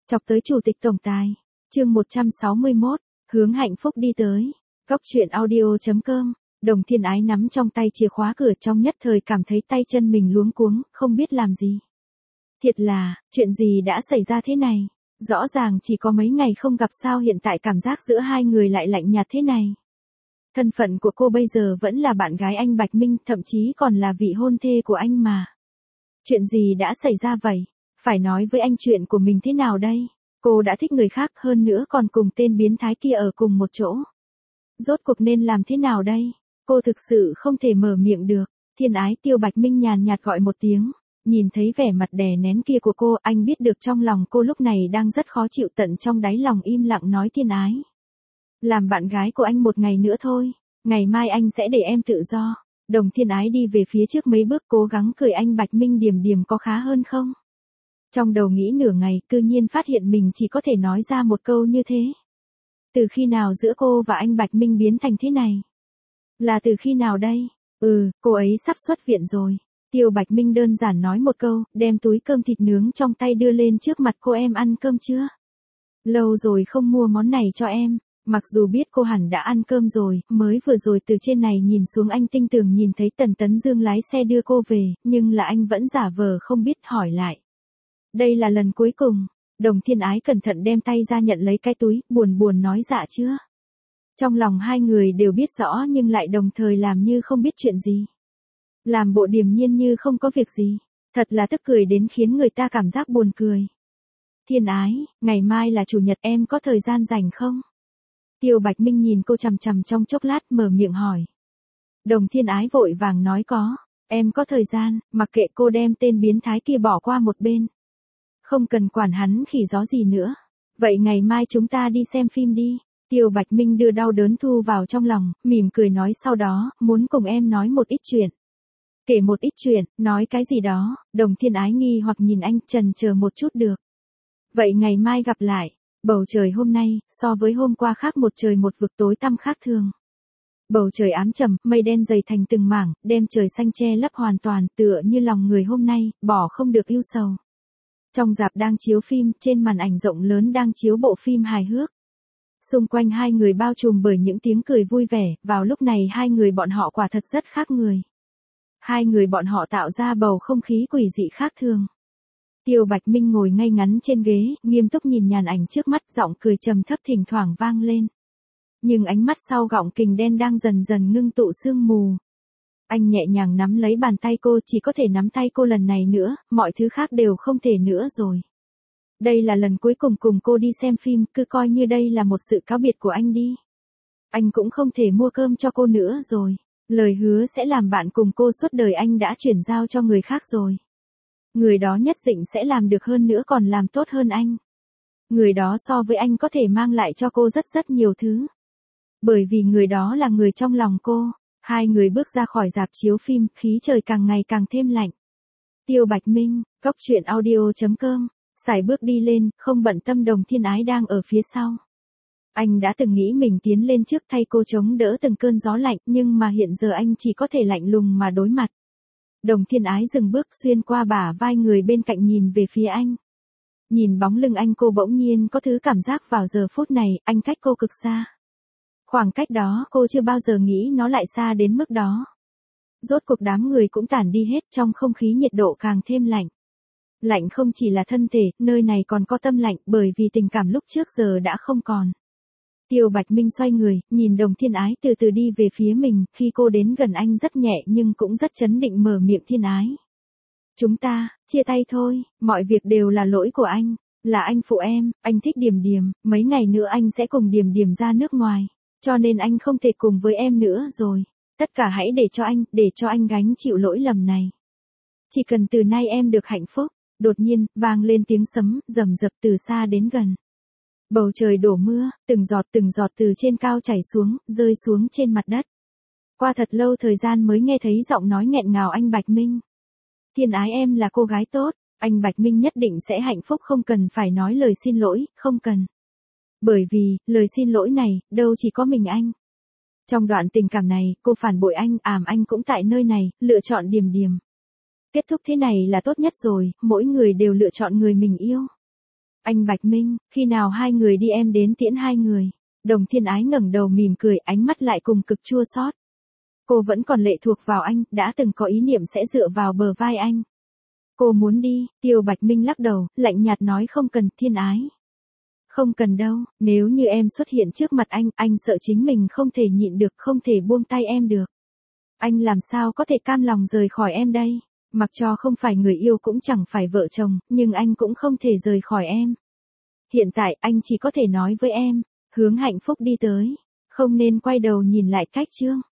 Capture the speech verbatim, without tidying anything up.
Chọc tới chủ tịch tổng tài. Chương một trăm sáu mươi mốt, hướng hạnh phúc đi tới. Góc truyện audio chấm com. Đồng Thiên Ái nắm trong tay chìa khóa cửa, trong nhất thời cảm thấy tay chân mình luống cuống, không biết làm gì. Thiệt là, chuyện gì đã xảy ra thế này? Rõ ràng chỉ có mấy ngày không gặp, sao hiện tại cảm giác giữa hai người lại lạnh nhạt thế này? Thân phận của cô bây giờ vẫn là bạn gái anh Bạch Minh, thậm chí còn là vị hôn thê của anh mà. Chuyện gì đã xảy ra vậy? Phải nói với anh chuyện của mình thế nào đây? Cô đã thích người khác, hơn nữa còn cùng tên biến thái kia ở cùng một chỗ. Rốt cuộc nên làm thế nào đây? Cô thực sự không thể mở miệng được. Thiên Ái, Tiêu Bạch Minh nhàn nhạt gọi một tiếng. Nhìn thấy vẻ mặt đè nén kia của cô, anh biết được trong lòng cô lúc này đang rất khó chịu, tận trong đáy lòng im lặng nói: Thiên Ái, làm bạn gái của anh một ngày nữa thôi, ngày mai anh sẽ để em tự do. Đồng Thiên Ái đi về phía trước mấy bước, cố gắng cười: anh Bạch Minh điềm điềm có khá hơn không? Trong đầu nghĩ nửa ngày, cư nhiên phát hiện mình chỉ có thể nói ra một câu như thế. Từ khi nào giữa cô và anh Bạch Minh biến thành thế này? Là từ khi nào đây? Ừ, cô ấy sắp xuất viện rồi. Tiêu Bạch Minh đơn giản nói một câu, đem túi cơm thịt nướng trong tay đưa lên trước mặt cô: em ăn cơm chưa? Lâu rồi không mua món này cho em. Mặc dù biết cô hẳn đã ăn cơm rồi, mới vừa rồi từ trên này nhìn xuống anh tinh tường nhìn thấy Tần Tấn Dương lái xe đưa cô về, nhưng là anh vẫn giả vờ không biết, hỏi lại. Đây là lần cuối cùng. Đồng Thiên Ái cẩn thận đem tay ra nhận lấy cái túi, buồn buồn nói: dạ chưa. Trong lòng hai người đều biết rõ nhưng lại đồng thời làm như không biết chuyện gì. Làm bộ điềm nhiên như không có việc gì. Thật là tức cười đến khiến người ta cảm giác buồn cười. Thiên Ái, ngày mai là chủ nhật, em có thời gian rảnh không? Tiêu Bạch Minh nhìn cô chằm chằm trong chốc lát, mở miệng hỏi. Đồng Thiên Ái vội vàng nói có, em có thời gian, mặc kệ cô đem tên biến thái kia bỏ qua một bên. Không cần quản hắn khỉ gió gì nữa. Vậy ngày mai chúng ta đi xem phim đi. Tiêu Bạch Minh đưa đau đớn thu vào trong lòng, mỉm cười nói: sau đó, muốn cùng em nói một ít chuyện. Kể một ít chuyện, nói cái gì đó? Đồng Thiên Ái nghi hoặc nhìn anh, chần chờ một chút được. Vậy ngày mai gặp lại. Bầu trời hôm nay, so với hôm qua khác một trời một vực, tối tăm khác thường. Bầu trời ám trầm, mây đen dày thành từng mảng, đem trời xanh che lấp hoàn toàn, tựa như lòng người hôm nay, bỏ không được ưu sầu. Trong rạp đang chiếu phim, trên màn ảnh rộng lớn đang chiếu bộ phim hài hước. Xung quanh hai người bao trùm bởi những tiếng cười vui vẻ, vào lúc này hai người bọn họ quả thật rất khác người. Hai người bọn họ tạo ra bầu không khí quỷ dị khác thường. Tiêu Bạch Minh ngồi ngay ngắn trên ghế, nghiêm túc nhìn màn ảnh trước mắt, giọng cười trầm thấp thỉnh thoảng vang lên. Nhưng ánh mắt sau gọng kình đen đang dần dần ngưng tụ sương mù. Anh nhẹ nhàng nắm lấy bàn tay cô, chỉ có thể nắm tay cô lần này nữa, mọi thứ khác đều không thể nữa rồi. Đây là lần cuối cùng cùng cô đi xem phim, cứ coi như đây là một sự cáo biệt của anh đi. Anh cũng không thể mua cơm cho cô nữa rồi. Lời hứa sẽ làm bạn cùng cô suốt đời anh đã chuyển giao cho người khác rồi. Người đó nhất định sẽ làm được hơn nữa, còn làm tốt hơn anh. Người đó so với anh có thể mang lại cho cô rất rất nhiều thứ. Bởi vì người đó là người trong lòng cô. Hai người bước ra khỏi rạp chiếu phim, khí trời càng ngày càng thêm lạnh. Tiêu Bạch Minh, góc truyện audio chấm com, sải bước đi lên, không bận tâm Đồng Thiên Ái đang ở phía sau. Anh đã từng nghĩ mình tiến lên trước thay cô chống đỡ từng cơn gió lạnh, nhưng mà hiện giờ anh chỉ có thể lạnh lùng mà đối mặt. Đồng Thiên Ái dừng bước, xuyên qua bả vai người bên cạnh nhìn về phía anh. Nhìn bóng lưng anh, cô bỗng nhiên có thứ cảm giác vào giờ phút này, anh cách cô cực xa. Khoảng cách đó cô chưa bao giờ nghĩ nó lại xa đến mức đó. Rốt cuộc đám người cũng tản đi hết, trong không khí nhiệt độ càng thêm lạnh. Lạnh không chỉ là thân thể, nơi này còn có tâm lạnh, bởi vì tình cảm lúc trước giờ đã không còn. Tiêu Bạch Minh xoay người, nhìn Đồng Thiên Ái từ từ đi về phía mình, khi cô đến gần anh rất nhẹ nhưng cũng rất trấn định mở miệng: Thiên Ái, chúng ta, chia tay thôi, mọi việc đều là lỗi của anh, là anh phụ em, anh thích Điềm Điềm, mấy ngày nữa anh sẽ cùng Điềm Điềm ra nước ngoài, cho nên anh không thể cùng với em nữa rồi, tất cả hãy để cho anh, để cho anh gánh chịu lỗi lầm này. Chỉ cần từ nay em được hạnh phúc. Đột nhiên, vang lên tiếng sấm, rầm rập từ xa đến gần. Bầu trời đổ mưa, từng giọt từng giọt từ trên cao chảy xuống, rơi xuống trên mặt đất. Qua thật lâu thời gian mới nghe thấy giọng nói nghẹn ngào anh Bạch Minh. Thiên Ái, em là cô gái tốt, anh Bạch Minh nhất định sẽ hạnh phúc, không cần phải nói lời xin lỗi, không cần. Bởi vì, lời xin lỗi này, đâu chỉ có mình anh. Trong đoạn tình cảm này, cô phản bội anh, ảm anh cũng tại nơi này, lựa chọn Điềm Điềm. Kết thúc thế này là tốt nhất rồi, mỗi người đều lựa chọn người mình yêu. Anh Bạch Minh, khi nào hai người đi em đến tiễn hai người. Đồng Thiên Ái ngẩng đầu mỉm cười, ánh mắt lại cùng cực chua xót. Cô vẫn còn lệ thuộc vào anh, đã từng có ý niệm sẽ dựa vào bờ vai anh. Cô muốn đi, Tiêu Bạch Minh lắc đầu, lạnh nhạt nói không cần. Thiên Ái. Không cần đâu, nếu như em xuất hiện trước mặt anh, anh sợ chính mình không thể nhịn được, không thể buông tay em được. Anh làm sao có thể cam lòng rời khỏi em đây? Mặc cho không phải người yêu cũng chẳng phải vợ chồng, nhưng anh cũng không thể rời khỏi em. Hiện tại anh chỉ có thể nói với em, hướng hạnh phúc đi tới, không nên quay đầu nhìn lại cách chương.